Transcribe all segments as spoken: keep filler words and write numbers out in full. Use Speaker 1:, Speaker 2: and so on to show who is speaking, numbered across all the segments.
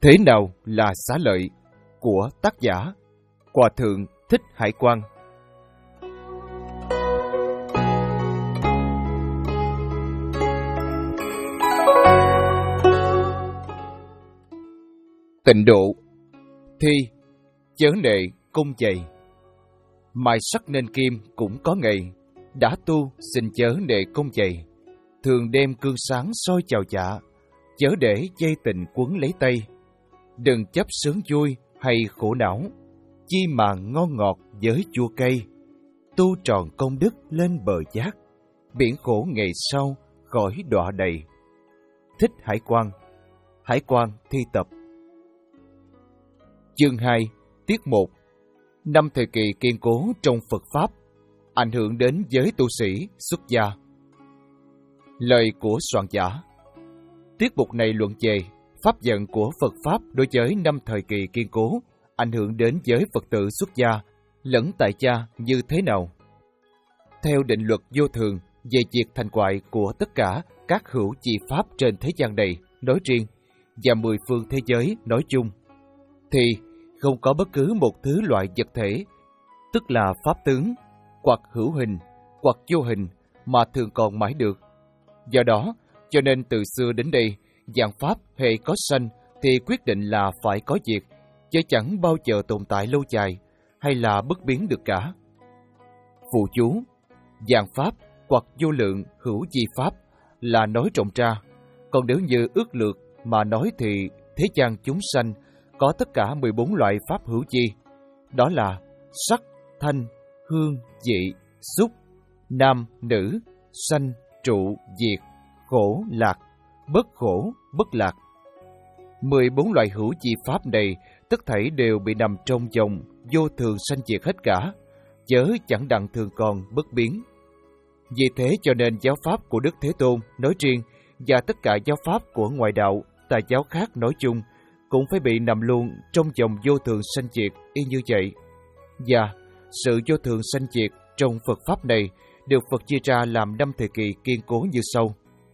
Speaker 1: Thế nào là xá lợi? Của tác giả Hòa Thượng Thích Hải Quang. Tịnh độ. Thi, chớ nệ cung dày. Mài sắt nên kim cũng có ngày, đã tu xin chớ nệ cung dày. Thường đem cương sáng soi chào dạ, chớ để dây tình quấn lấy tay. Đừng chấp sướng vui hay khổ não, chi mà ngon ngọt với chua cay. Tu tròn công đức lên bờ giác, biển khổ ngày sau khỏi đọa đầy. Thích Hải Quang. Hải Quang thi tập. Chương hai, tiết một. Năm thời kỳ kiên cố trong Phật Pháp, ảnh hưởng đến giới tu sĩ xuất gia. Lời của soạn giả. Tiết mục này luận về pháp vận của Phật Pháp đối với năm thời kỳ kiên cố, ảnh hưởng đến giới Phật tử xuất gia lẫn tại gia như thế nào. Theo định luật vô thường về diệt thành hoại của tất cả các hữu chi pháp trên thế gian này nói riêng và mười phương thế giới nói chung, thì không có bất cứ một thứ loại vật thể, tức là pháp tướng, hoặc hữu hình, hoặc vô hình mà thường còn mãi được. Do đó, cho nên từ xưa đến đây, dạng pháp hệ có sanh thì quyết định là phải có diệt, chứ chẳng bao giờ tồn tại lâu dài hay là bất biến được cả. Phụ chú, dạng pháp hoặc vô lượng hữu chi pháp là nói rộng ra, còn nếu như ước lược mà nói thì thế gian chúng sanh có tất cả mười bốn loại pháp hữu chi, đó là sắc, thanh, hương, vị, xúc, nam, nữ, sanh, trụ, diệt, khổ, lạc, bất khổ, bất lạc. mười bốn loại hữu chi pháp này tất thảy đều bị nằm trong dòng vô thường sanh diệt hết cả, chớ chẳng đặng thường còn bất biến. Vì thế cho nên giáo pháp của Đức Thế Tôn nói riêng và tất cả giáo pháp của ngoại đạo, tà giáo khác nói chung cũng phải bị nằm luôn trong dòng vô thường sanh diệt y như vậy. Và sự vô thường sanh diệt trong Phật Pháp này được Phật chia ra làm năm thời kỳ kiên cố như sau.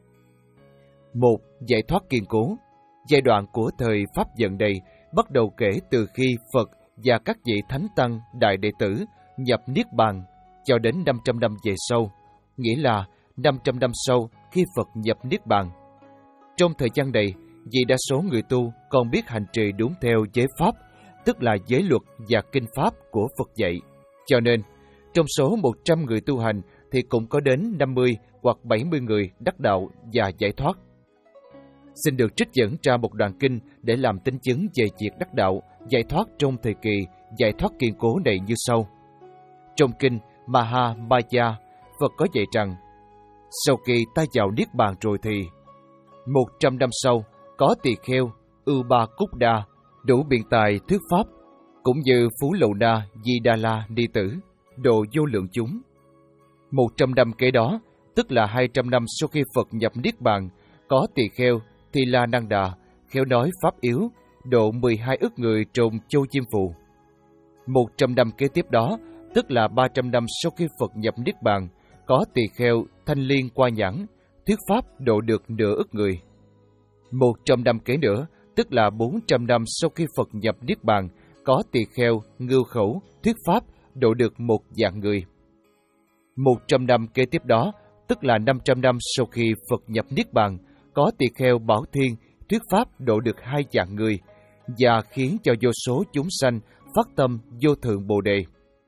Speaker 1: Một. Giải thoát kiên cố. Giai đoạn của thời Pháp vận này bắt đầu kể từ khi Phật và các vị Thánh Tăng Đại Đệ Tử nhập Niết Bàn cho đến năm trăm năm về sau, nghĩa là năm trăm năm sau khi Phật nhập Niết Bàn. Trong thời gian này, vì đa số người tu còn biết hành trì đúng theo giới Pháp, tức là giới luật và kinh Pháp của Phật dạy. Cho nên, trong số một trăm người tu hành thì cũng có đến năm mươi hoặc bảy mươi người đắc đạo và giải thoát. Xin được trích dẫn ra một đoạn kinh để làm tín chứng về việc đắc đạo, giải thoát trong thời kỳ giải thoát kiên cố này như sau. Trong kinh Mahamaya, Phật có dạy rằng, sau khi ta vào Niết Bàn rồi thì, một trăm năm sau, có tỳ kheo, ưu ba cúc đa, đủ biện tài thuyết pháp, cũng như Phú Lầu Na, Di Đà La Ni Tử, độ vô lượng chúng. Một trăm năm kế đó, tức là hai trăm năm sau khi Phật nhập Niết Bàn, có tỳ kheo, Thì La Năng Đà, khéo nói pháp yếu, độ mười hai ức người trong châu Chiêm Phù. Một trăm năm kế tiếp đó, tức là ba trăm năm sau khi Phật nhập Niết Bàn, có tỳ kheo Thanh Liên Qua Nhãn, thuyết pháp độ được nửa ức người. Một trăm năm kế nữa, tức là bốn trăm năm sau khi Phật nhập Niết Bàn, có tỳ kheo Ngưu Khẩu, thuyết pháp độ được một vạn người. Một trăm năm kế tiếp đó, tức là năm trăm năm sau khi Phật nhập Niết Bàn, có tỳ kheo Bảo Thiên, thuyết pháp độ được hai vạn người, và khiến cho vô số chúng sanh phát tâm vô thượng Bồ Đề.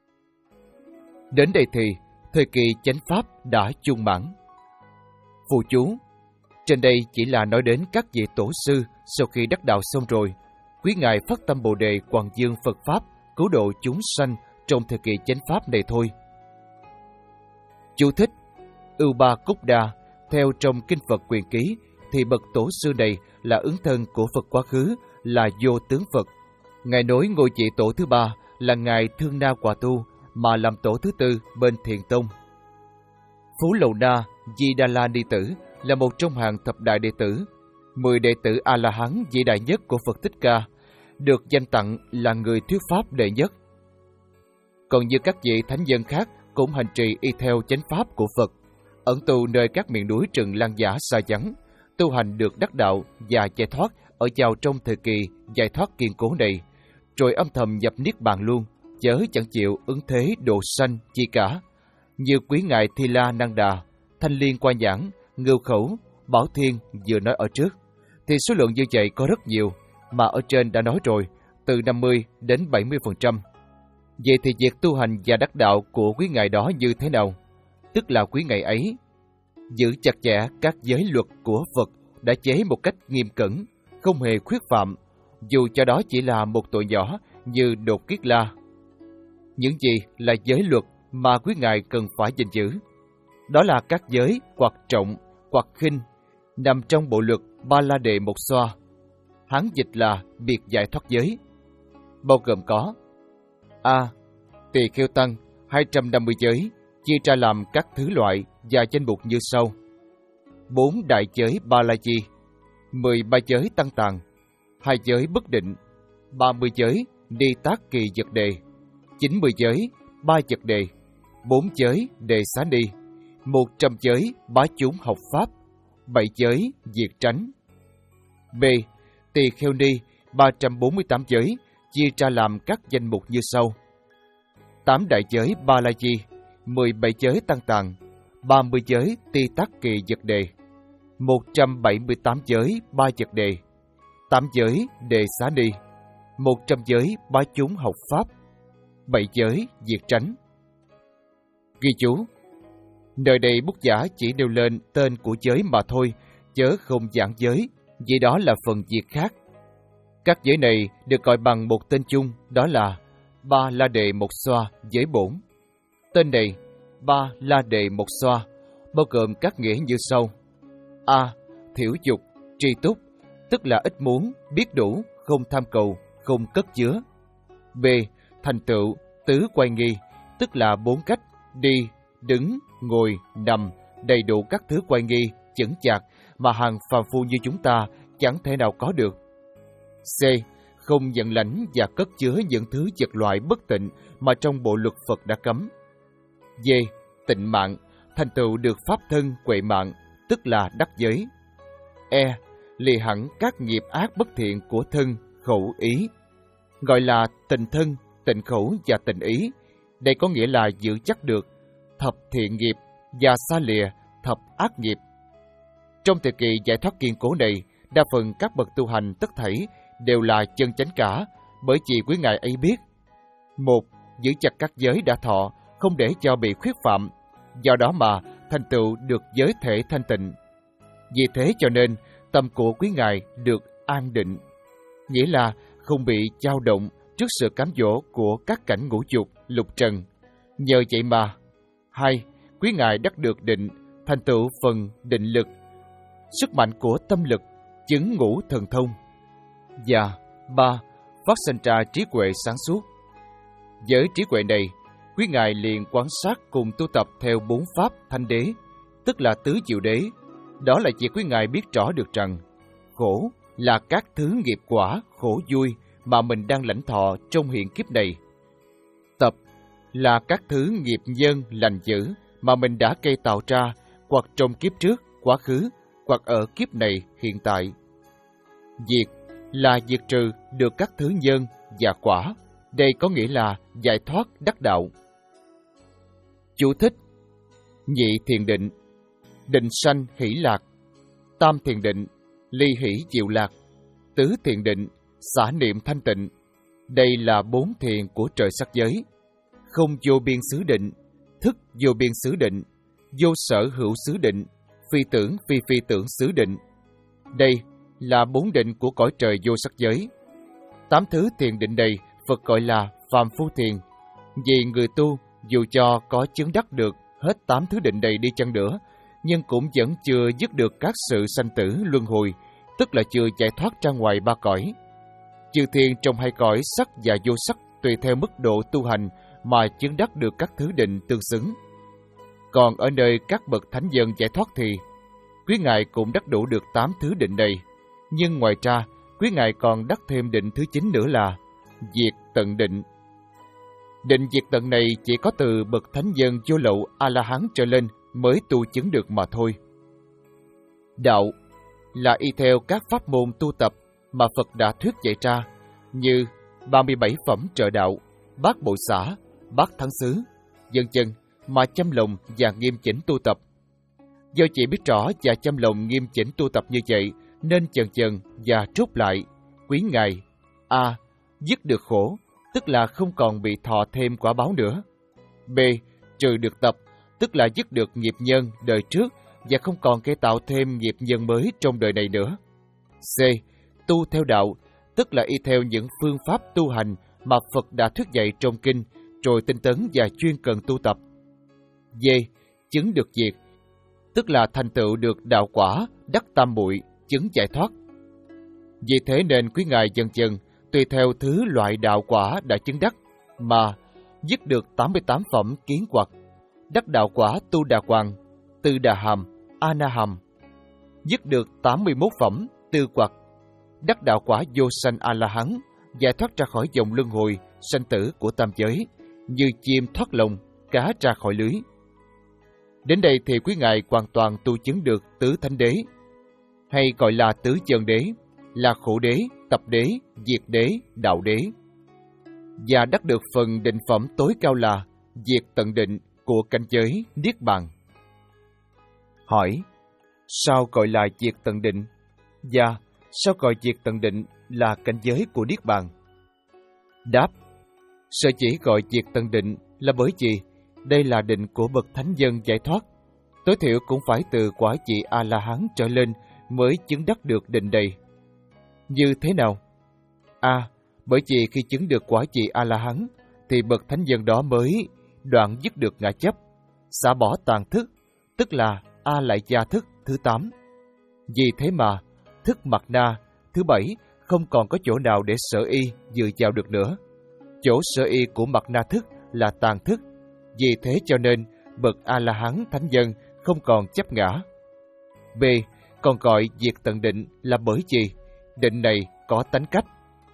Speaker 1: Đến đây thì, thời kỳ chánh pháp đã chung mãn. Phụ chú, trên đây chỉ là nói đến các vị tổ sư sau khi đắc đạo xong rồi, quý ngài phát tâm Bồ Đề quảng dương Phật Pháp, cứu độ chúng sanh trong thời kỳ chánh pháp này thôi. Chú thích: Ưu Ba Cúc Đa, theo trong Kinh Phật Quyền Ký, thì bậc tổ sư này là ứng thân của Phật quá khứ, là vô tướng Phật. Ngài nối ngôi vị tổ thứ ba là ngài Thương Na Quả Tu, mà làm tổ thứ tư bên Thiền Tông. Phú Lầu Na, Di Đà La Ni Tử là một trong hàng thập đại đệ tử, mười đệ tử A La Hán vĩ đại nhất của Phật Thích Ca, được danh tặng là người thuyết pháp đệ nhất. Còn như các vị thánh nhân khác cũng hành trì y theo chánh pháp của Phật, ẩn tu nơi các miền núi rừng Lan Giả xa vắng, tu hành được đắc đạo và giải thoát ở vào trong thời kỳ giải thoát kiên cố này, rồi âm thầm nhập niết bàn luôn, chớ chẳng chịu ứng thế độ sanh chi cả. Như quý ngài Thi La Năng Đà, Thanh Liên Quan Nhãn, Ngưu Khẩu, Bảo Thiên vừa nói ở trước, thì số lượng như vậy có rất nhiều, mà ở trên đã nói rồi, từ năm mươi đến bảy mươi phần trăm. Vậy thì việc tu hành và đắc đạo của quý ngài đó như thế nào? Tức là quý ngài ấy giữ chặt chẽ các giới luật của Phật đã chế một cách nghiêm cẩn, không hề khuyết phạm, dù cho đó chỉ là một tội nhỏ như đột kiết la. Những gì là giới luật mà quý ngài cần phải gìn giữ? Đó là các giới hoặc trọng, hoặc khinh, nằm trong bộ luật Ba La Đề Một Xoa, Hán dịch là biệt giải thoát giới, bao gồm có: A. Tỳ kheo tăng hai trăm năm mươi giới, chia ra làm các thứ loại và danh mục như sau: bốn đại giới Ba La Di, mười ba giới tăng tàng, hai giới bất định, ba mươi giới Ni Tác Kỳ Dật Đề, chín mươi giới Ba Dật Đề, bốn giới Đề Xá Ni, một trăm giới Bá Chúng Học Pháp, bảy giới Diệt Tránh. B. Tỳ kheo ni ba trăm bốn mươi tám giới, chia ra làm các danh mục như sau: tám đại giới Ba La Di, mười bảy giới tăng tàng, ba mươi giới Ti Tác Kỳ Dật Đề, một trăm bảy mươi tám giới Ba Dật Đề, tám giới Đề Xá Ni, một trăm giới Bá Chúng Học Pháp, bảy giới Diệt Tránh. Ghi chú: nơi đây bút giả chỉ nêu lên tên của giới mà thôi, chớ không giảng giới, vì đó là phần việc khác. Các giới này được gọi bằng một tên chung, đó là Ba La Đề Một Xoa giới bổn. Tên này, Ba La Đề Một Xoa, bao gồm các nghĩa như sau: A. Thiểu dục, tri túc, tức là ít muốn, biết đủ, không tham cầu, không cất chứa. B. Thành tựu, tứ quay nghi, tức là bốn cách đi, đứng, ngồi, nằm, đầy đủ các thứ quay nghi, chững chạc mà hàng phàm phu như chúng ta chẳng thể nào có được. C. Không nhận lãnh và cất chứa những thứ vật loại bất tịnh mà trong bộ luật Phật đã cấm. D. Tịnh mạng, thành tựu được pháp thân huệ mạng, tức là đắc giới. E. Lìa hẳn các nghiệp ác bất thiện của thân, khẩu, ý, gọi là tịnh thân, tịnh khẩu và tịnh ý. Đây có nghĩa là giữ chắc được thập thiện nghiệp và xa lìa thập ác nghiệp. Trong thời kỳ giải thoát kiên cố này, đa phần các bậc tu hành tất thảy đều là chân chánh cả, bởi vì quý ngài ấy biết: một. Giữ chặt các giới đã thọ, không để cho bị khuyết phạm, do đó mà thành tựu được giới thể thanh tịnh. Vì thế cho nên tâm của quý ngài được an định, nghĩa là không bị dao động trước sự cám dỗ của các cảnh ngũ dục, lục trần. Nhờ vậy mà: hai. Quý ngài đắc được định, thành tựu phần định lực, sức mạnh của tâm lực, chứng ngũ thần thông. Và ba. Phát sinh ra trí huệ sáng suốt. Với trí huệ này, quý ngài liền quan sát cùng tu tập theo bốn pháp thanh đế, tức là tứ diệu đế. Đó là việc quý ngài biết rõ được rằng khổ là các thứ nghiệp quả khổ vui mà mình đang lãnh thọ trong hiện kiếp này. Tập là các thứ nghiệp nhân lành dữ mà mình đã gây tạo ra hoặc trong kiếp trước, quá khứ, hoặc ở kiếp này hiện tại. Diệt là diệt trừ được các thứ nhân và quả. Đây có nghĩa là giải thoát đắc đạo. Chú thích: nhị thiền định, định sanh hỷ lạc; tam thiền định, ly hỷ diệu lạc; tứ thiền định, xả niệm thanh tịnh. Đây là bốn thiền của trời sắc giới: không vô biên xứ định, thức vô biên xứ định, vô sở hữu xứ định, phi tưởng phi phi tưởng xứ định. Đây là bốn định của cõi trời vô sắc giới. Tám thứ thiền định này Phật gọi là phàm phu thiền, vì người tu dù cho có chứng đắc được hết tám thứ định này đi chăng nữa, nhưng cũng vẫn chưa dứt được các sự sanh tử luân hồi, tức là chưa giải thoát ra ngoài ba cõi. Chư thiên trong hai cõi sắc và vô sắc tùy theo mức độ tu hành mà chứng đắc được các thứ định tương xứng. Còn ở nơi các bậc thánh nhân giải thoát thì quý ngài cũng đắc đủ được tám thứ định này, nhưng ngoài ra quý ngài còn đắc thêm định thứ chín nữa là diệt tận định. Định diệt tận này chỉ có từ bậc thánh nhân vô lậu A-la-hán trở lên mới tu chứng được mà thôi. Đạo là y theo các pháp môn tu tập mà Phật đã thuyết dạy ra, như ba mươi bảy phẩm trợ đạo, bát bộ xả, bát thắng xứ, vân vân mà chăm lòng và nghiêm chỉnh tu tập. Do chị biết rõ và chăm lòng nghiêm chỉnh tu tập như vậy, nên chần chần và trốt lại, quý ngài: A. Dứt được khổ, tức là không còn bị thọ thêm quả báo nữa. B. Trừ được tập, tức là dứt được nghiệp nhân đời trước và không còn kẻ tạo thêm nghiệp nhân mới trong đời này nữa. C. Tu theo đạo, tức là y theo những phương pháp tu hành mà Phật đã thuyết dạy trong kinh, rồi tinh tấn và chuyên cần tu tập. D. Chứng được diệt, tức là thành tựu được đạo quả, đắc tam muội, chứng giải thoát. Vì thế nên quý ngài dần dần, tùy theo thứ loại đạo quả đã chứng đắc, mà dứt được tám mươi tám phẩm kiến hoặc, đắc đạo quả tu đà hoàng, tư đà hàm, a na hàm. Dứt được tám mươi mốt phẩm tư hoặc, đắc đạo quả vô sanh a la hán, giải thoát ra khỏi dòng luân hồi sanh tử của tam giới, như chim thoát lồng, cá ra khỏi lưới. Đến đây thì quý ngài hoàn toàn tu chứng được tứ thánh đế, hay gọi là tứ chân đế, là khổ đế, tập đế, diệt đế, đạo đế, và đắc được phần định phẩm tối cao là diệt tận định của cảnh giới niết bàn. Hỏi: sao gọi là diệt tận định? Và sao gọi diệt tận định là cảnh giới của niết bàn? Đáp: sở chỉ gọi diệt tận định là bởi vì đây là định của bậc thánh nhân giải thoát, tối thiểu cũng phải từ quả vị A La Hán trở lên mới chứng đắc được định này. Như thế nào? A. Bởi vì khi chứng được quả vị A La Hán thì bậc thánh nhân đó mới đoạn dứt được ngã chấp, xả bỏ tàn thức, tức là A Lại Gia thức thứ tám. Vì thế mà thức mặt na thứ bảy không còn có chỗ nào để sở y dựa vào được nữa. Chỗ sở y của mặt na thức là tàn thức. Vì thế cho nên bậc A La Hán thánh nhân không còn chấp ngã. B. Còn gọi diệt tận định là bởi vì định này có tánh cách.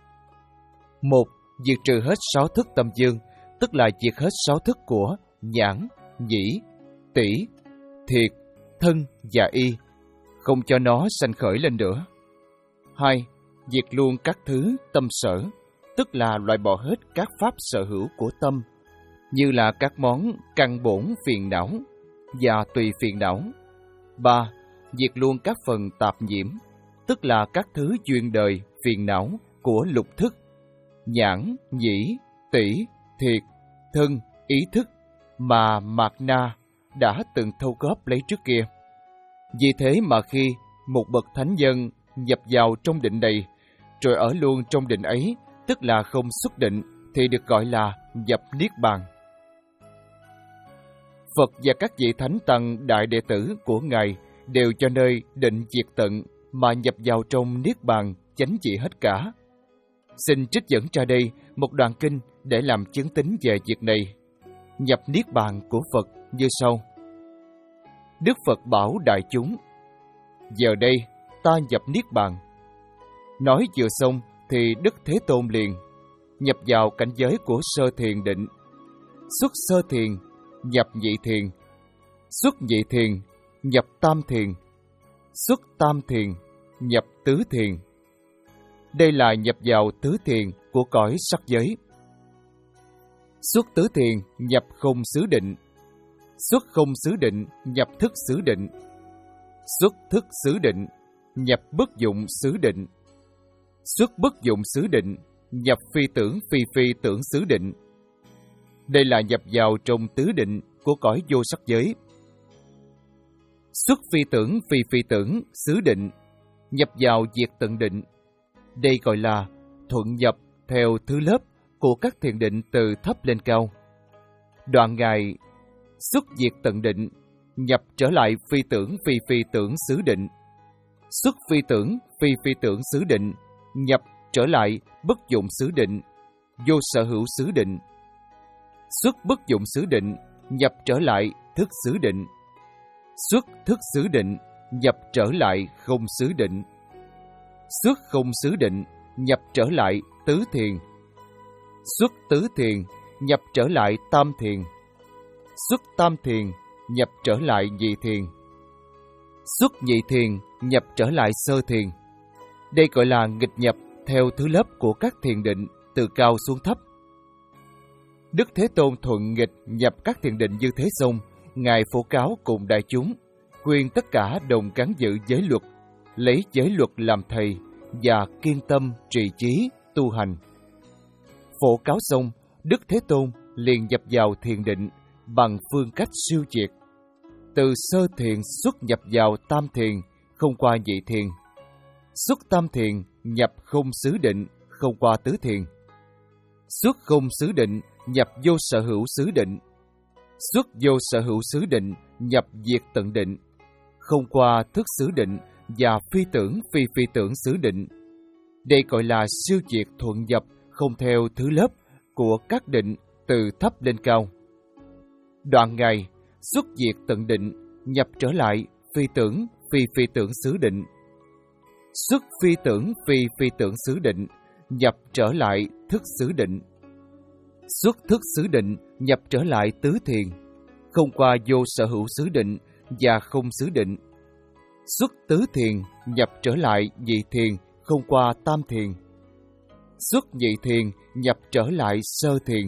Speaker 1: Một. Diệt trừ hết sáu thức tâm dương, tức là diệt hết sáu thức của nhãn, nhĩ, tỷ, thiệt, thân và y, không cho nó sanh khởi lên nữa. Hai. Diệt luôn các thứ tâm sở, tức là loại bỏ hết các pháp sở hữu của tâm, như là các món căn bổn phiền não và tùy phiền não. Ba. Diệt luôn các phần tạp nhiễm, tức là các thứ duyên đời phiền não của lục thức, nhãn, nhĩ, tỷ, thiệt, thân, ý thức mà Mạt Na đã từng thâu góp lấy trước kia. Vì thế mà khi một bậc thánh nhân nhập vào trong định này, rồi ở luôn trong định ấy, tức là không xuất định, thì được gọi là nhập Niết Bàn. Phật và các vị thánh tăng đại đệ tử của Ngài đều cho nơi định diệt tận mà nhập vào trong Niết Bàn chánh trị hết cả. Xin trích dẫn ra đây một đoạn kinh để làm chứng tín về việc này. Nhập Niết Bàn của Phật như sau. Đức Phật bảo đại chúng: giờ đây ta nhập Niết Bàn. Nói vừa xong thì Đức Thế Tôn liền nhập vào cảnh giới của sơ thiền định. Xuất sơ thiền, nhập nhị thiền. Xuất nhị thiền, nhập tam thiền. Xuất tam thiền, nhập tứ thiền. Đây là nhập vào tứ thiền của cõi sắc giới. Xuất tứ thiền, nhập không xứ định. Xuất không xứ định, nhập thức xứ định. Xuất thức xứ định, nhập bất dụng xứ định. Xuất bất dụng xứ định, nhập phi tưởng phi phi tưởng xứ định. Đây là nhập vào trong tứ định của cõi vô sắc giới. Xuất phi tưởng phi phi tưởng xứ định, nhập vào diệt tận định. Đây gọi là thuận nhập theo thứ lớp của các thiền định từ thấp lên cao. Đoạn Ngài xuất diệt tận định, nhập trở lại phi tưởng phi phi tưởng xứ định. Xuất phi tưởng phi phi tưởng xứ định, nhập trở lại bất dụng xứ định, vô sở hữu xứ định. Xuất bất dụng xứ định, nhập trở lại thức xứ định. Xuất thức xứ định, nhập trở lại không xứ định. Xuất không xứ định, nhập trở lại tứ thiền. Xuất tứ thiền, nhập trở lại tam thiền. Xuất tam thiền, nhập trở lại nhị thiền. Xuất nhị thiền, nhập trở lại sơ thiền. Đây gọi là nghịch nhập theo thứ lớp của các thiền định từ cao xuống thấp. Đức Thế Tôn thuận nghịch nhập các thiền định như thế xong, Ngài phổ cáo cùng đại chúng, khuyên tất cả đồng gắn giữ giới luật, lấy giới luật làm thầy và kiên tâm trì trí tu hành. Phổ cáo xong, Đức Thế Tôn liền nhập vào thiền định bằng phương cách siêu triệt. Từ sơ thiền xuất nhập vào tam thiền, không qua nhị thiền. Xuất tam thiền nhập không xứ định, không qua tứ thiền. Xuất không xứ định nhập vô sở hữu xứ định. Xuất vô sở hữu xứ định nhập diệt tận định, không qua thức xứ định và phi tưởng phi phi tưởng xứ định. Đây gọi là siêu diệt thuận nhập không theo thứ lớp của các định từ thấp lên cao. Đoạn ngày xuất diệt tận định nhập trở lại phi tưởng phi phi tưởng xứ định. Xuất phi tưởng phi phi tưởng xứ định nhập trở lại thức xứ định. Xuất thức xứ định nhập trở lại tứ thiền, không qua vô sở hữu xứ định và không xứ định. Xuất tứ thiền nhập trở lại nhị thiền, không qua tam thiền. Xuất nhị thiền nhập trở lại sơ thiền.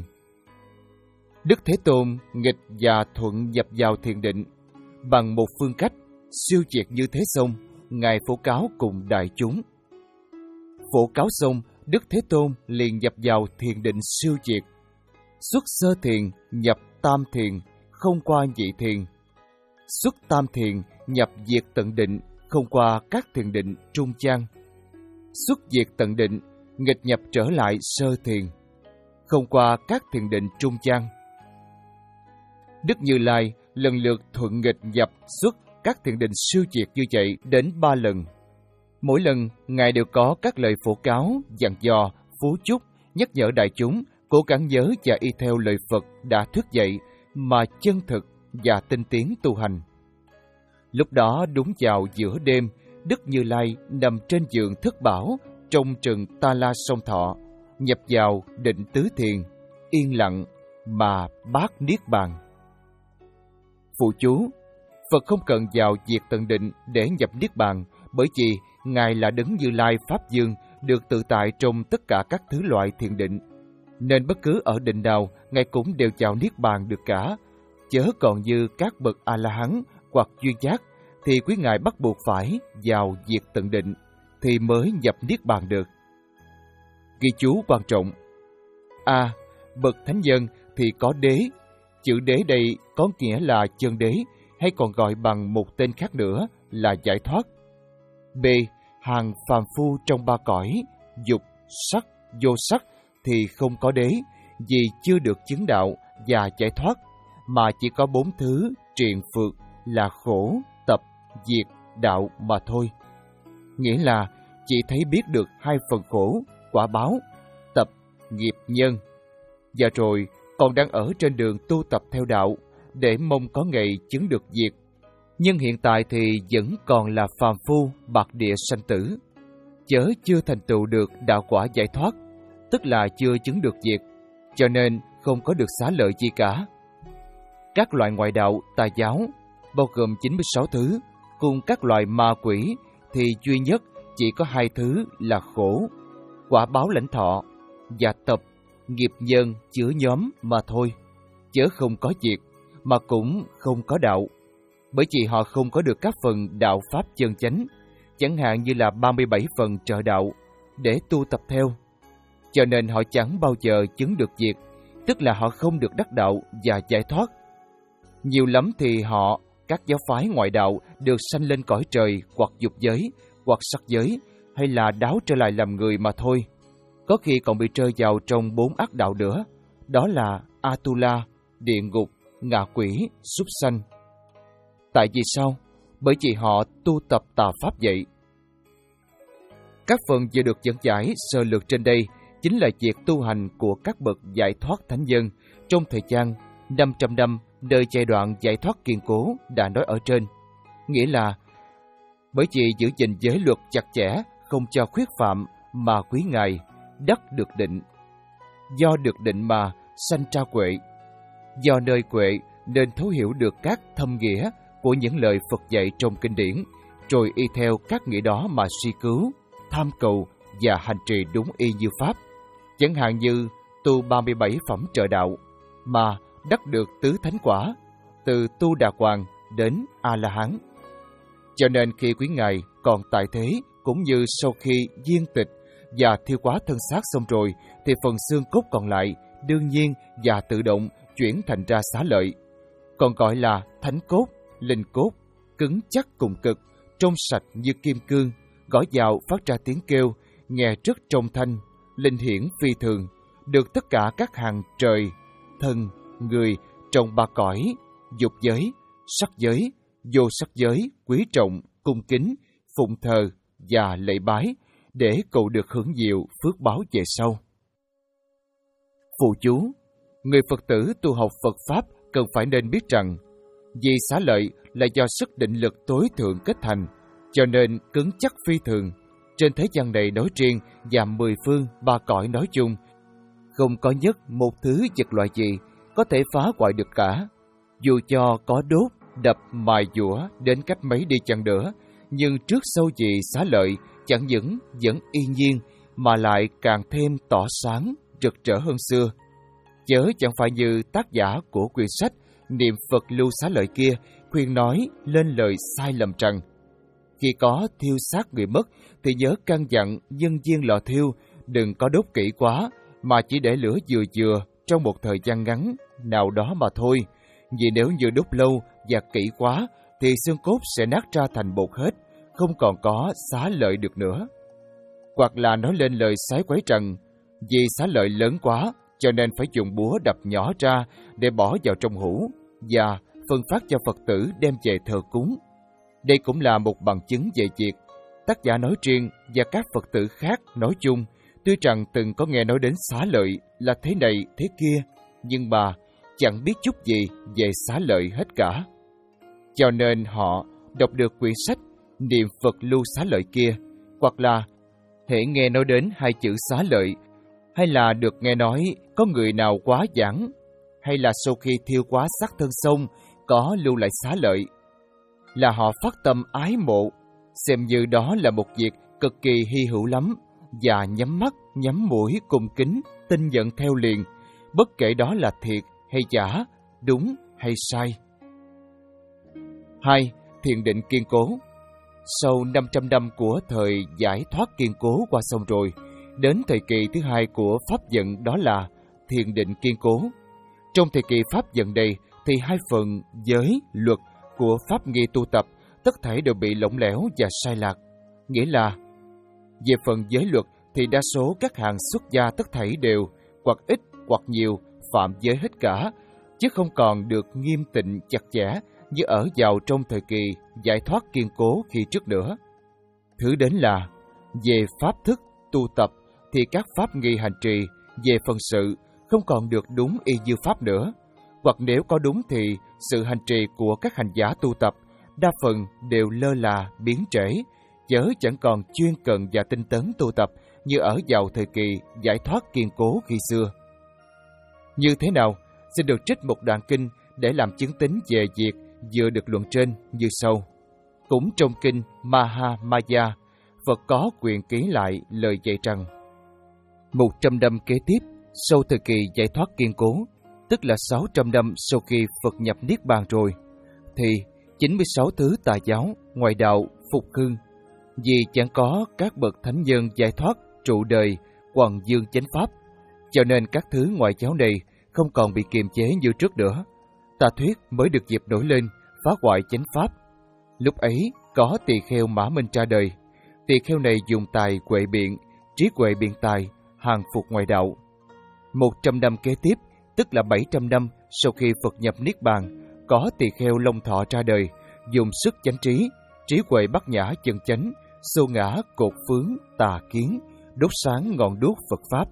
Speaker 1: Đức Thế Tôn nghịch và thuận nhập vào thiền định bằng một phương cách siêu diệt như thế xong, Ngài phổ cáo cùng đại chúng. Phổ cáo xong, Đức Thế Tôn liền nhập vào thiền định siêu diệt. Xuất sơ thiền nhập tam thiền, không qua nhị thiền. Xuất tam thiền nhập diệt tận định, không qua các thiền định trung gian. Xuất diệt tận định, nghịch nhập trở lại sơ thiền, không qua các thiền định trung gian. Đức Như Lai lần lượt thuận nghịch nhập xuất các thiền định siêu diệt như vậy đến ba lần. Mỗi lần, Ngài đều có các lời phổ cáo, dặn dò, phú chúc, nhắc nhở đại chúng cố gắng nhớ và y theo lời Phật đã thuyết dạy mà chân thực và tinh tiến tu hành. Lúc đó đúng vào giữa đêm, Đức Như Lai nằm trên giường thất bảo trong rừng Ta La Sông Thọ, nhập vào định tứ thiền, yên lặng mà bát niết bàn. Phụ chú: Phật không cần vào diệt tận định để nhập niết bàn, bởi vì Ngài là Đấng Như Lai Pháp Dương, được tự tại trong tất cả các thứ loại thiền định, nên bất cứ ở định nào Ngài cũng đều vào niết bàn được cả. Chớ còn như các bậc A-la-hán hoặc duyên giác thì quý Ngài bắt buộc phải vào diệt tận định thì mới nhập niết bàn được. Ghi chú quan trọng: A. Bậc thánh nhân thì có đế. Chữ đế đây có nghĩa là chân đế, hay còn gọi bằng một tên khác nữa là giải thoát. B. Hàng phàm phu trong ba cõi, dục, sắc, vô sắc thì không có đế, vì chưa được chứng đạo và giải thoát, mà chỉ có bốn thứ triền phược là khổ, tập, diệt, đạo mà thôi. Nghĩa là chỉ thấy biết được hai phần khổ, quả báo, tập, nghiệp nhân, và rồi còn đang ở trên đường tu tập theo đạo để mong có ngày chứng được diệt. Nhưng hiện tại thì vẫn còn là phàm phu bạc địa sanh tử, chớ chưa thành tựu được đạo quả giải thoát, tức là chưa chứng được diệt, cho nên không có được xá lợi gì cả. Các loại ngoại đạo, tà giáo, bao gồm chín mươi sáu thứ, cùng các loại ma quỷ thì duy nhất chỉ có hai thứ là khổ, quả báo lãnh thọ, và tập, nghiệp nhân chứa nhóm mà thôi, chớ không có diệt, mà cũng không có đạo, bởi vì họ không có được các phần đạo pháp chân chánh, chẳng hạn như là ba mươi bảy phần trợ đạo để tu tập theo, cho nên họ chẳng bao giờ chứng được diệt, tức là họ không được đắc đạo và giải thoát. Nhiều lắm thì họ, các giáo phái ngoại đạo, được sanh lên cõi trời hoặc dục giới, hoặc sắc giới, hay là đáo trở lại làm người mà thôi. Có khi còn bị rơi vào trong bốn ác đạo nữa, đó là Atula, địa ngục, ngạ quỷ, súc sanh. Tại vì sao? Bởi vì họ tu tập tà pháp vậy. Các phần vừa được dẫn giải sơ lược trên đây chính là việc tu hành của các bậc giải thoát thánh nhân trong thời gian năm trăm năm đời giai đoạn giải thoát kiên cố đã nói ở trên. Nghĩa là bởi vì giữ gìn giới luật chặt chẽ, không cho khuyết phạm, mà quý Ngài đắc được định. Do được định mà sanh ra huệ. Do nơi huệ nên thấu hiểu được các thâm nghĩa của những lời Phật dạy trong kinh điển, rồi y theo các nghĩa đó mà suy cứu, tham cầu và hành trì đúng y như Pháp, chẳng hạn như tu ba mươi bảy phẩm trợ đạo, mà đắc được tứ thánh quả, từ tu đà hoàng đến A-la-hán. Cho nên khi quý ngài còn tại thế, cũng như sau khi viên tịch và thiêu hóa thân xác xong rồi, thì phần xương cốt còn lại đương nhiên và tự động chuyển thành ra xá lợi, còn gọi là thánh cốt, linh cốt, cứng chắc cùng cực, trong sạch như kim cương, gõ vào phát ra tiếng kêu, nghe rất trong thanh, linh hiển phi thường, được tất cả các hàng trời, thân, người trong ba cõi, dục giới, sắc giới, vô sắc giới, quý trọng, cung kính, phụng thờ và lễ bái, để cầu được hưởng diệu phước báo về sau. Phụ chú: người Phật tử tu học Phật Pháp cần phải nên biết rằng, vì xá lợi là do sức định lực tối thượng kết thành, cho nên cứng chắc phi thường. Trên thế gian này nói riêng và mười phương ba cõi nói chung, không có nhất một thứ vật loại gì có thể phá hoại được cả. Dù cho có đốt, đập, mài dũa đến cách mấy đi chăng nữa, nhưng trước sau gì xá lợi chẳng những vẫn y nhiên, mà lại càng thêm tỏ sáng, rực rỡ hơn xưa. Chớ chẳng phải như tác giả của quyển sách Niệm Phật Lưu Xá Lợi kia khuyên nói lên lời sai lầm rằng, khi có thiêu xác người mất thì nhớ căn dặn nhân viên lò thiêu đừng có đốt kỹ quá, mà chỉ để lửa vừa vừa trong một thời gian ngắn nào đó mà thôi. Vì nếu như đốt lâu và kỹ quá thì xương cốt sẽ nát ra thành bột hết, không còn có xá lợi được nữa. Hoặc là nói lên lời sái quấy rằng, vì xá lợi lớn quá cho nên phải dùng búa đập nhỏ ra để bỏ vào trong hũ và phân phát cho Phật tử đem về thờ cúng. Đây cũng là một bằng chứng về việc tác giả nói riêng và các Phật tử khác nói chung, tuy rằng từng có nghe nói đến xá lợi là thế này thế kia, nhưng mà chẳng biết chút gì về xá lợi hết cả. Cho nên họ đọc được quyển sách Niệm Phật Lưu Xá Lợi kia, hoặc là hễ nghe nói đến hai chữ xá lợi, hay là được nghe nói có người nào quá giảng, hay là sau khi thiêu quá xác thân xong có lưu lại xá lợi, là họ phát tâm ái mộ, xem như đó là một việc cực kỳ hy hữu lắm, và nhắm mắt, nhắm mũi, cung kính, tin nhận theo liền, bất kể đó là thiệt hay giả, đúng hay sai. Hai. Thiền định kiên cố. Sau năm trăm năm của thời giải thoát kiên cố qua xong rồi, đến thời kỳ thứ hai của Pháp vận, đó là thiền định kiên cố. Trong thời kỳ Pháp vận đây thì hai phần giới, luật của Pháp nghi tu tập tất thảy đều bị lỏng lẻo và sai lạc. Nghĩa là, về phần giới luật thì đa số các hàng xuất gia tất thảy đều, hoặc ít hoặc nhiều, phạm giới hết cả, chứ không còn được nghiêm tịnh chặt chẽ như ở vào trong thời kỳ giải thoát kiên cố khi trước nữa. Thứ đến là, về pháp thức tu tập thì các pháp nghi hành trì về phần sự không còn được đúng y như pháp nữa, hoặc nếu có đúng thì sự hành trì của các hành giả tu tập đa phần đều lơ là biến trễ, chớ chẳng còn chuyên cần và tinh tấn tu tập như ở vào thời kỳ giải thoát kiên cố khi xưa. Như thế nào? Xin được trích một đoạn kinh để làm chứng tín về việc vừa được luận trên như sau. Cũng trong kinh Mahamaya, Phật có quyền ký lại lời dạy rằng, một trăm năm kế tiếp sau thời kỳ giải thoát kiên cố, tức là sáu trăm năm sau khi Phật nhập Niết Bàn rồi, thì chín mươi sáu thứ tà giáo, ngoại đạo phục hưng, vì chẳng có các bậc thánh nhân giải thoát trụ đời Hoàng Dương chánh pháp, cho nên các thứ ngoại giáo này không còn bị kiềm chế như trước nữa. Tà thuyết mới được dịp nổi lên, phá hoại chánh pháp. Lúc ấy có tỳ kheo Mã Minh ra đời. Tỳ kheo này dùng tài huệ biện, trí huệ biện tài, hàng phục ngoại đạo. Một trăm năm kế tiếp, tức là bảy trăm năm sau khi Phật nhập Niết Bàn, có tỳ kheo Long Thọ ra đời, dùng sức chánh trí, trí huệ bát nhã chân chánh, xô ngã cột phướng tà kiến, đốt sáng ngọn đuốc Phật Pháp.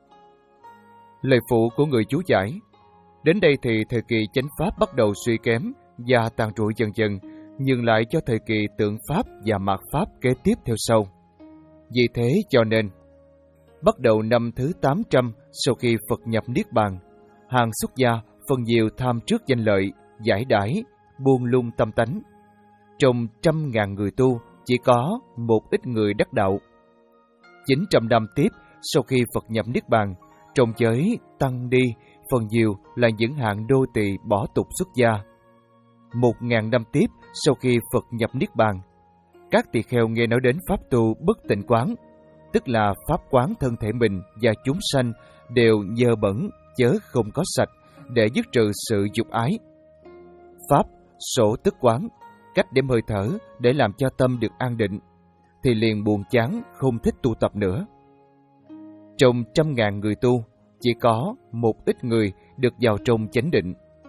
Speaker 1: Lời phụ của người chú giải. Đến đây thì thời kỳ chánh Pháp bắt đầu suy kém và tàn trụi dần dần, nhường lại cho thời kỳ tượng Pháp và mạt Pháp kế tiếp theo sau. Vì thế cho nên, bắt đầu năm thứ tám trăm sau khi Phật nhập Niết Bàn, hàng xuất gia phần nhiều tham trước danh lợi, giải đãi, buông lung tâm tánh. Trong trăm ngàn người tu, chỉ có một ít người đắc đạo. chín trăm năm tiếp sau khi Phật nhập Niết Bàn, trong giới tăng đi, phần nhiều là những hạng đô tỳ bỏ tục xuất gia. Một ngàn năm tiếp sau khi Phật nhập Niết Bàn, các tỳ kheo nghe nói đến pháp tu bất tịnh quán, tức là pháp quán thân thể mình và chúng sanh đều nhơ bẩn, chớ không có sạch, để dứt trừ sự dục ái. Pháp sổ tức quán, cách đếm hơi thở để làm cho tâm được an định, thì liền buồn chán, không thích tu tập nữa. Trong trăm ngàn người tu, chỉ có một ít người được vào trong chánh định.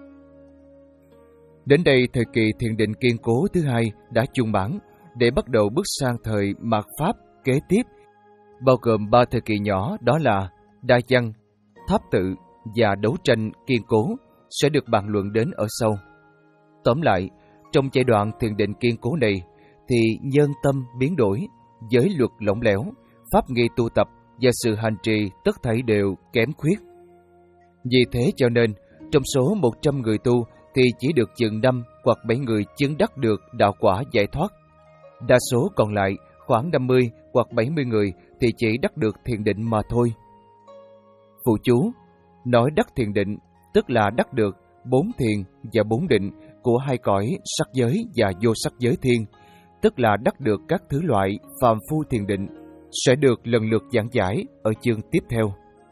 Speaker 1: Đến đây, thời kỳ thiền định kiên cố thứ hai đã chung bản, để bắt đầu bước sang thời mạt Pháp kế tiếp, bao gồm ba thời kỳ nhỏ, đó là đa văn, tháp tự và đấu tranh kiên cố, sẽ được bàn luận đến ở sau. Tóm lại, trong giai đoạn thiền định kiên cố này, thì nhân tâm biến đổi, giới luật lỏng lẻo, pháp nghi tu tập và sự hành trì tất thảy đều kém khuyết. Vì thế cho nên, trong số một trăm người tu thì chỉ được chừng năm hoặc bảy người chứng đắc được đạo quả giải thoát. Đa số còn lại, khoảng năm mươi hoặc bảy mươi người thì chỉ đắc được thiền định mà thôi. Phụ chú, nói đắc thiền định, tức là đắc được bốn thiền và bốn định của hai cõi sắc giới và vô sắc giới thiên, tức là đắc được các thứ loại phàm phu thiền định, sẽ được lần lượt giảng giải ở chương tiếp theo.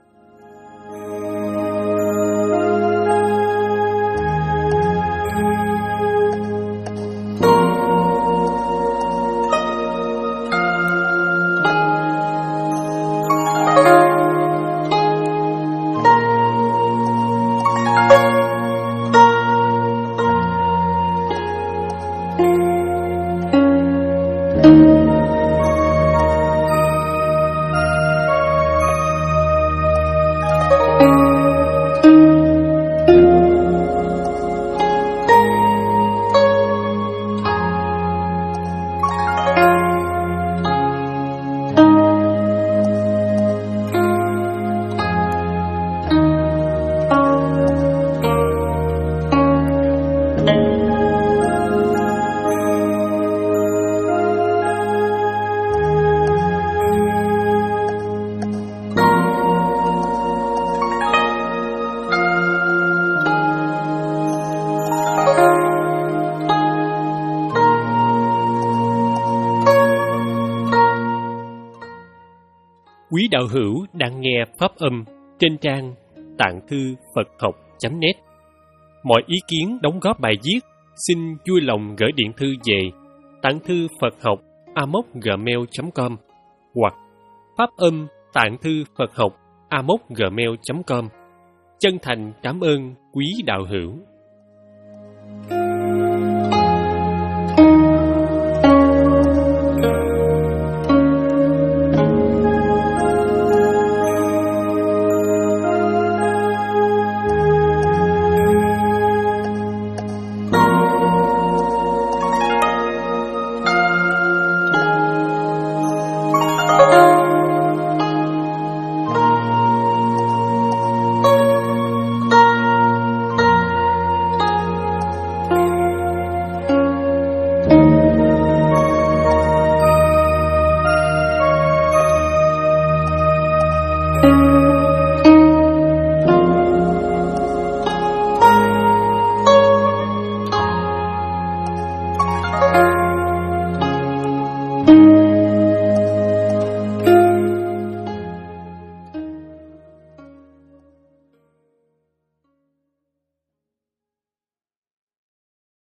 Speaker 2: Quý đạo hữu đang nghe pháp âm trên trang tạng thư Phật học chấm net. Mọi ý kiến đóng góp bài viết xin vui lòng gửi điện thư về tạng thư Phật học a mốc gmail chấm com hoặc pháp âm tạng thư Phật học a mốc gmail chấm com. Chân thành cảm ơn quý đạo hữu.